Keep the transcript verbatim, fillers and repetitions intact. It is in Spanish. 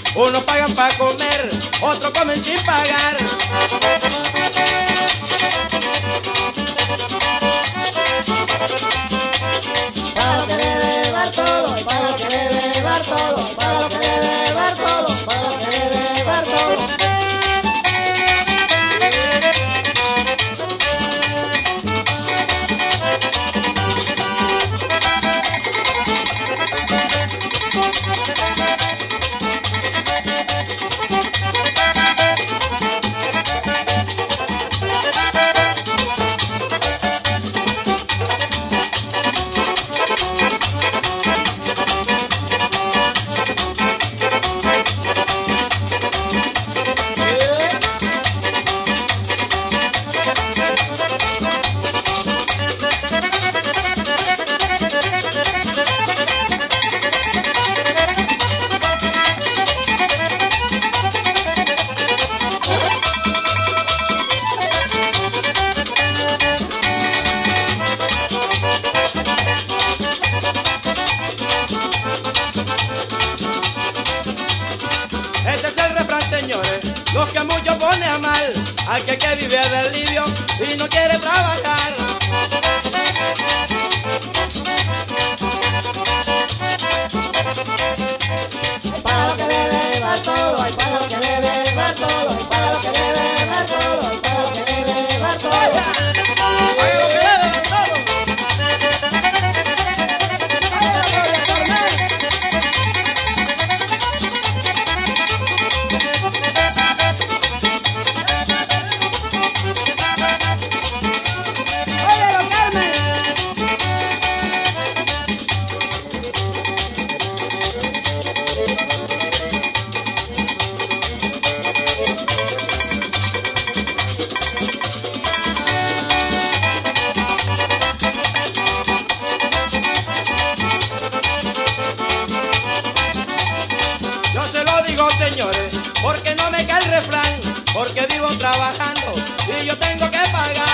Unos pagan para comer, otros comen sin pagar. Para lo que debe dar todo, y para lo que debe dar todo, y para lo que debe dar todo, para lo que debe dar todo. Este es el refrán, señores, los que mucho pone a mal al que, que vive del lidio y no quiere trabajar. Para lo que debe dar todo, y para lo que debe dar todo, y para lo que debe dar todo, y para lo que debe dar todo. Paga lo que debe, todo. ¡Óyelo, Carmen! Yo se lo digo, señores, porque no me cae el refrán, porque vivo trabajando y yo tengo que pagar.